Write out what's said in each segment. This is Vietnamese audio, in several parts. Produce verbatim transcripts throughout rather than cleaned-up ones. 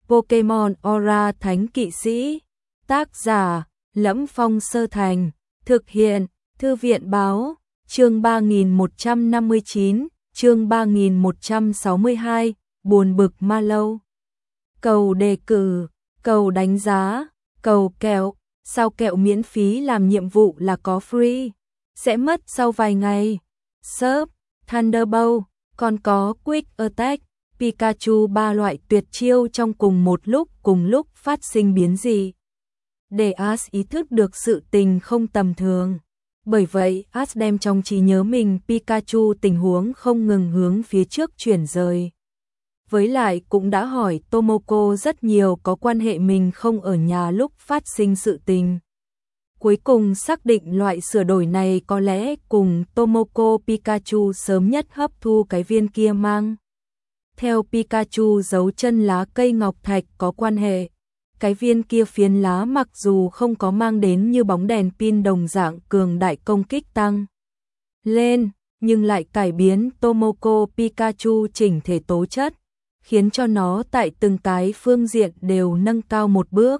Pokemon Aura Thánh Kỵ Sĩ. Tác giả: Lẫm Phong Sơ Thành. Thực hiện: Thư viện Báo. Chương ba nghìn một trăm năm mươi chín, chương ba nghìn một trăm sáu mươi hai, buồn bực ma lâu. Cầu đề cử, cầu đánh giá, cầu kẹo, sao kẹo miễn phí làm nhiệm vụ là có free, sẽ mất sau vài ngày. Surf, Thunderbolt, còn có Quick Attack, Pikachu ba loại tuyệt chiêu trong cùng một lúc cùng lúc phát sinh biến dị. Để Ash ý thức được sự tình không tầm thường. Bởi vậy, Ash đem trong trí nhớ mình Pikachu tình huống không ngừng hướng phía trước chuyển rời. Với lại cũng đã hỏi Tomoko rất nhiều có quan hệ mình không ở nhà lúc phát sinh sự tình. Cuối cùng xác định loại sửa đổi này có lẽ cùng Tomoko Pikachu sớm nhất hấp thu cái viên kia mang. Theo Pikachu dấu chân lá cây ngọc thạch có quan hệ. Cái viên kia phiến lá mặc dù không có mang đến như bóng đèn pin đồng dạng cường đại công kích tăng lên, nhưng lại cải biến Tomoko Pikachu chỉnh thể tố chất, khiến cho nó tại từng cái phương diện đều nâng cao một bước.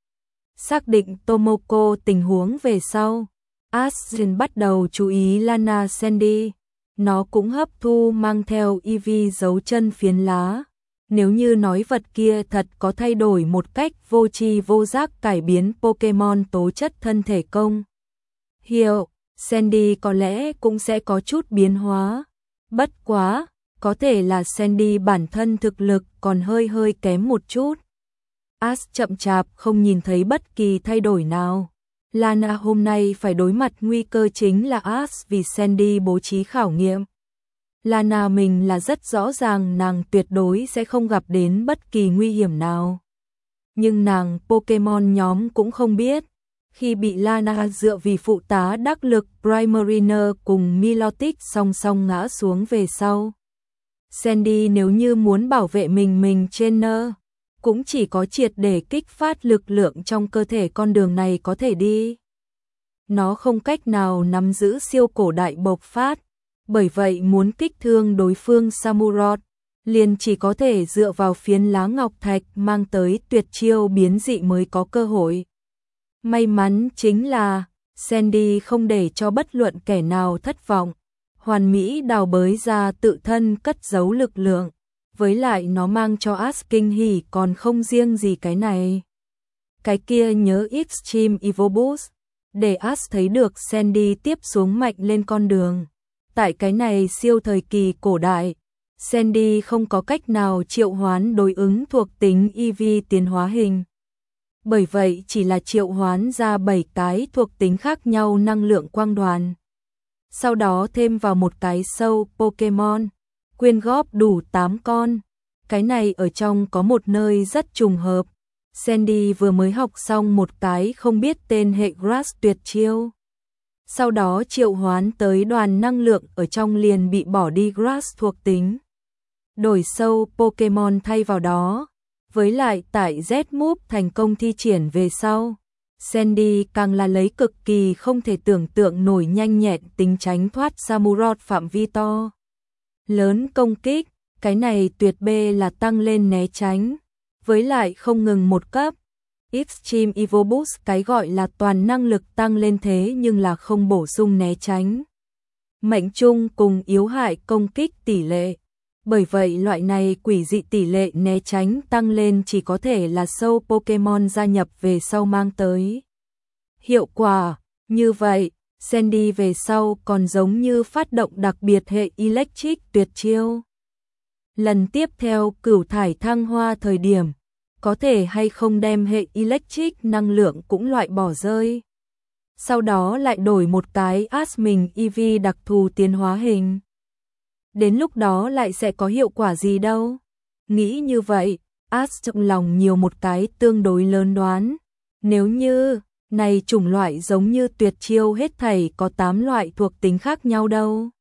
Xác định Tomoko tình huống về sau, Ash bắt đầu chú ý Lana Sandy. Nó cũng hấp thu mang theo Eevee dấu chân phiến lá. Nếu như nói vật kia thật có thay đổi một cách vô tri vô giác cải biến Pokemon tố chất thân thể công hiệu, Sandy có lẽ cũng sẽ có chút biến hóa. Bất quá, có thể là Sandy bản thân thực lực còn hơi hơi kém một chút. Ash chậm chạp không nhìn thấy bất kỳ thay đổi nào. Lana hôm nay phải đối mặt nguy cơ chính là Ash vì Sandy bố trí khảo nghiệm. Lana mình là rất rõ ràng nàng tuyệt đối sẽ không gặp đến bất kỳ nguy hiểm nào. Nhưng nàng Pokemon nhóm cũng không biết. Khi bị Lana dựa vì phụ tá đắc lực Primarina cùng Milotic song song ngã xuống về sau. Sandy nếu như muốn bảo vệ mình mình trên nơ, cũng chỉ có triệt để kích phát lực lượng trong cơ thể con đường này có thể đi. Nó không cách nào nắm giữ siêu cổ đại bộc phát. Bởi vậy muốn kích thương đối phương Samurott, liền chỉ có thể dựa vào phiến lá ngọc thạch mang tới tuyệt chiêu biến dị mới có cơ hội. May mắn chính là, Sandy không để cho bất luận kẻ nào thất vọng, hoàn mỹ đào bới ra tự thân cất giấu lực lượng, với lại nó mang cho Ash kinh hỉ còn không riêng gì cái này. Cái kia nhớ Extreme Evo Boost, để Ash thấy được Sandy tiếp xuống mạnh lên con đường. Tại cái này siêu thời kỳ cổ đại, Sandy không có cách nào triệu hoán đối ứng thuộc tính Eevee tiến hóa hình. Bởi vậy chỉ là triệu hoán ra bảy cái thuộc tính khác nhau năng lượng quang đoàn. Sau đó thêm vào một cái sâu Pokemon, quyên góp đủ tám con. Cái này ở trong có một nơi rất trùng hợp. Sandy vừa mới học xong một cái không biết tên hệ Grass tuyệt chiêu. Sau đó triệu hoán tới đoàn năng lượng ở trong liền bị bỏ đi Grass thuộc tính. Đổi sâu Pokemon thay vào đó. Với lại tại Z-Move thành công thi triển về sau. Sandy càng là lấy cực kỳ không thể tưởng tượng nổi nhanh nhẹn tính tránh thoát Samurott phạm vi to. Lớn công kích, cái này tuyệt bê là tăng lên né tránh. Với lại không ngừng một cấp. Extreme Evo Boost cái gọi là toàn năng lực tăng lên thế nhưng là không bổ sung né tránh. Mệnh trung cùng yếu hại công kích tỷ lệ. Bởi vậy loại này quỷ dị tỷ lệ né tránh tăng lên chỉ có thể là sâu Pokemon gia nhập về sau mang tới. Hiệu quả, như vậy, Sandy về sau còn giống như phát động đặc biệt hệ Electric tuyệt chiêu. Lần tiếp theo cửu thải thăng hoa thời điểm, có thể hay không đem hệ Electric năng lượng cũng loại bỏ rơi. Sau đó lại đổi một cái Ash mình Eevee đặc thù tiến hóa hình. Đến lúc đó lại sẽ có hiệu quả gì đâu. Nghĩ như vậy, Ash trong lòng nhiều một cái tương đối lớn đoán. Nếu như, này chủng loại giống như tuyệt chiêu hết thảy có tám loại thuộc tính khác nhau đâu.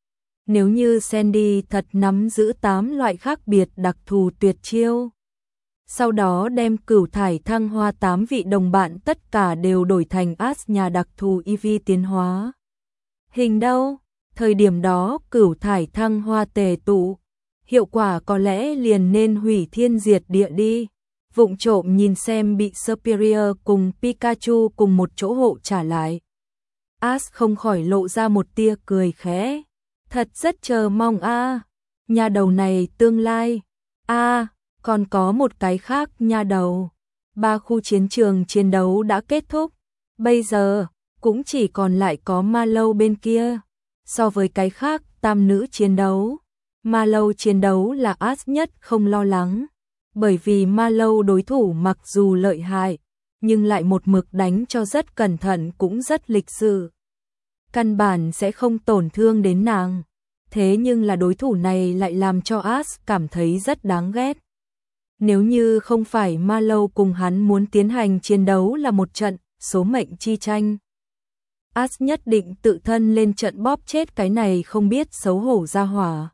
Nếu như Sandy thật nắm giữ tám loại khác biệt đặc thù tuyệt chiêu. Sau đó đem cửu thải thăng hoa tám vị đồng bạn tất cả đều đổi thành Ash nhà đặc thù Eevee tiến hóa. Hình đâu? Thời điểm đó cửu thải thăng hoa tề tụ, hiệu quả có lẽ liền nên hủy thiên diệt địa đi. vụng trộm nhìn xem bị Superior cùng Pikachu cùng một chỗ hộ trả lại. Ash không khỏi lộ ra một tia cười khẽ. Thật rất chờ mong a, à. Nha đầu này tương lai. A, à, còn có một cái khác nha đầu. Ba khu chiến trường chiến đấu đã kết thúc. Bây giờ, cũng chỉ còn lại có Mallow bên kia. So với cái khác, tam nữ chiến đấu. Mallow chiến đấu là Ash nhất không lo lắng. Bởi vì Mallow đối thủ mặc dù lợi hại, nhưng lại một mực đánh cho rất cẩn thận cũng rất lịch sự. Căn bản sẽ không tổn thương đến nàng. Thế nhưng là đối thủ này lại làm cho Ash cảm thấy rất đáng ghét. Nếu như không phải Mallow cùng hắn muốn tiến hành chiến đấu là một trận số mệnh chi tranh, Ash nhất định tự thân lên trận bóp chết cái này không biết xấu hổ ra hỏa.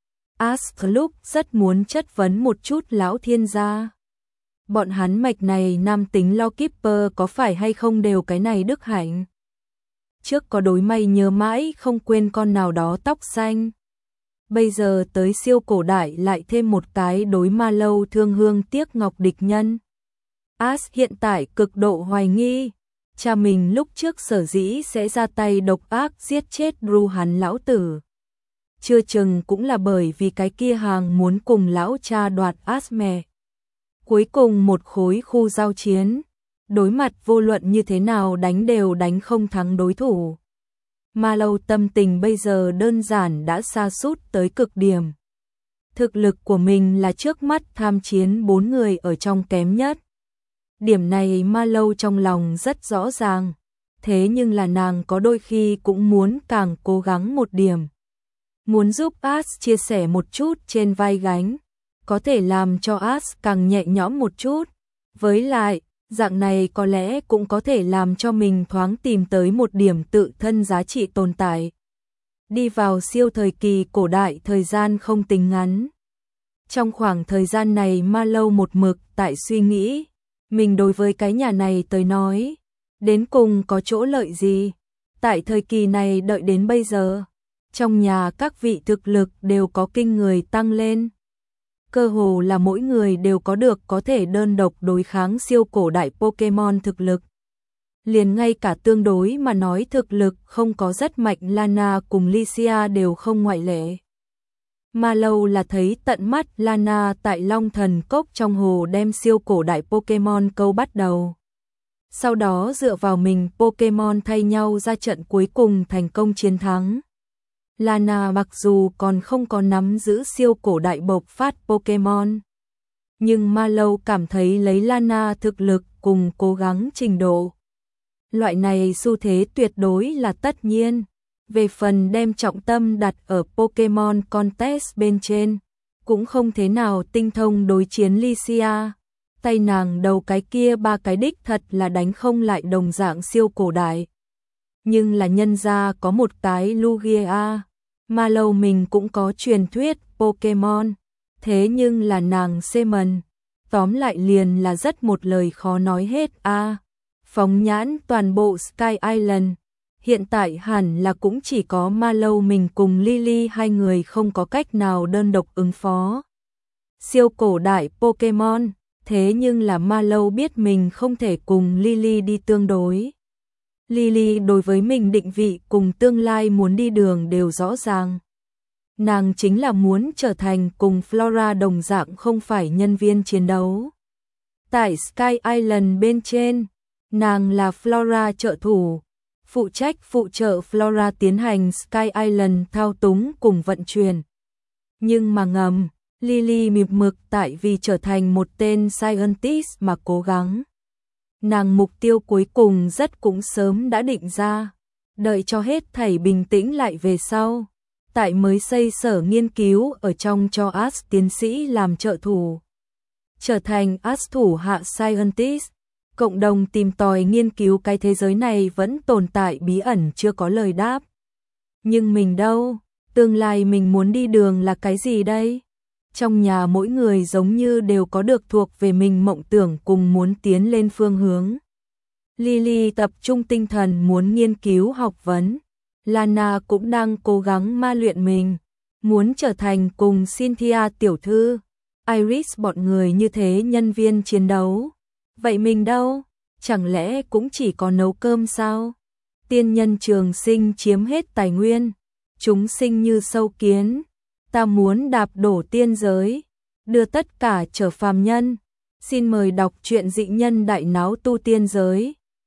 Ash lúc rất muốn chất vấn một chút lão thiên gia. Bọn hắn mạch này nam tính Lawkeeper có phải hay không đều cái này đức hạnh. Trước có đối may nhớ mãi không quên con nào đó tóc xanh. Bây giờ tới siêu cổ đại lại thêm một cái đối Mallow thương hương tiếc ngọc địch nhân. Ash hiện tại cực độ hoài nghi. Cha mình lúc trước sở dĩ sẽ ra tay độc ác giết chết Ru hắn lão tử. Chưa chừng cũng là bởi vì cái kia hàng muốn cùng lão cha đoạt Ash mẹ. Cuối cùng một khối khu giao chiến. Đối mặt vô luận như thế nào đánh đều đánh không thắng đối thủ. Mallow tâm tình bây giờ đơn giản đã sa sút tới cực điểm. Thực lực của mình là trước mắt tham chiến bốn người ở trong kém nhất. Điểm này Mallow trong lòng rất rõ ràng. Thế nhưng là nàng có đôi khi cũng muốn càng cố gắng một điểm. Muốn giúp Ash chia sẻ một chút trên vai gánh. Có thể làm cho Ash càng nhẹ nhõm một chút. Với lại, dạng này có lẽ cũng có thể làm cho mình thoáng tìm tới một điểm tự thân giá trị tồn tại. Đi vào siêu thời kỳ cổ đại thời gian không tính ngắn. Trong khoảng thời gian này Mallow một mực tại suy nghĩ, mình đối với cái nhà này tới nói, đến cùng có chỗ lợi gì. Tại thời kỳ này đợi đến bây giờ, trong nhà các vị thực lực đều có kinh người tăng lên. Cơ hồ là mỗi người đều có được có thể đơn độc đối kháng siêu cổ đại Pokemon thực lực. Liền ngay cả tương đối mà nói thực lực không có rất mạnh Lana cùng Lycia đều không ngoại lệ. Mallow là thấy tận mắt Lana tại Long Thần Cốc trong hồ đem siêu cổ đại Pokemon câu bắt đầu. Sau đó dựa vào mình Pokemon thay nhau ra trận cuối cùng thành công chiến thắng. Lana mặc dù còn không có nắm giữ siêu cổ đại bộc phát Pokemon, nhưng Mallow cảm thấy lấy Lana thực lực cùng cố gắng trình độ. Loại này xu thế tuyệt đối là tất nhiên. Về phần đem trọng tâm đặt ở Pokemon Contest bên trên, cũng không thế nào tinh thông đối chiến Lycia. Tay nàng đầu cái kia ba cái đích thật là đánh không lại đồng dạng siêu cổ đại. Nhưng là nhân ra có một cái Lugia. Mallow mình cũng có truyền thuyết Pokemon, thế nhưng là nàng Seaman. Tóm lại liền là rất một lời khó nói hết a. À, phóng nhãn toàn bộ Sky Island, hiện tại hẳn là cũng chỉ có Mallow mình cùng Lily hai người không có cách nào đơn độc ứng phó. Siêu cổ đại Pokemon, thế nhưng là Mallow biết mình không thể cùng Lily đi tương đối. Lily đối với mình định vị cùng tương lai muốn đi đường đều rõ ràng. Nàng chính là muốn trở thành cùng Flora đồng dạng không phải nhân viên chiến đấu. Tại Sky Island bên trên, nàng là Flora trợ thủ, phụ trách phụ trợ Flora tiến hành Sky Island thao túng cùng vận chuyển. Nhưng mà ngầm, Lily mịp mực tại vì trở thành một tên scientist mà cố gắng. Nàng mục tiêu cuối cùng rất cũng sớm đã định ra, đợi cho hết thảy bình tĩnh lại về sau, tại mới xây sở nghiên cứu ở trong cho Ash tiến sĩ làm trợ thủ. Trở thành Ash thủ hạ scientist, cộng đồng tìm tòi nghiên cứu cái thế giới này vẫn tồn tại bí ẩn chưa có lời đáp. Nhưng mình đâu, tương lai mình muốn đi đường là cái gì đây? Trong nhà mỗi người giống như đều có được thuộc về mình mộng tưởng cùng muốn tiến lên phương hướng. Lily tập trung tinh thần muốn nghiên cứu học vấn. Lana cũng đang cố gắng ma luyện mình, muốn trở thành cùng Cynthia tiểu thư. Iris bọn người như thế nhân viên chiến đấu. Vậy mình đâu? Chẳng lẽ cũng chỉ có nấu cơm sao? Tiên nhân trường sinh chiếm hết tài nguyên. Chúng sinh như sâu kiến. Ta muốn đạp đổ tiên giới. Đưa tất cả trở phàm nhân. Xin mời đọc truyện Dị Nhân Đại Náo Tu Tiên Giới.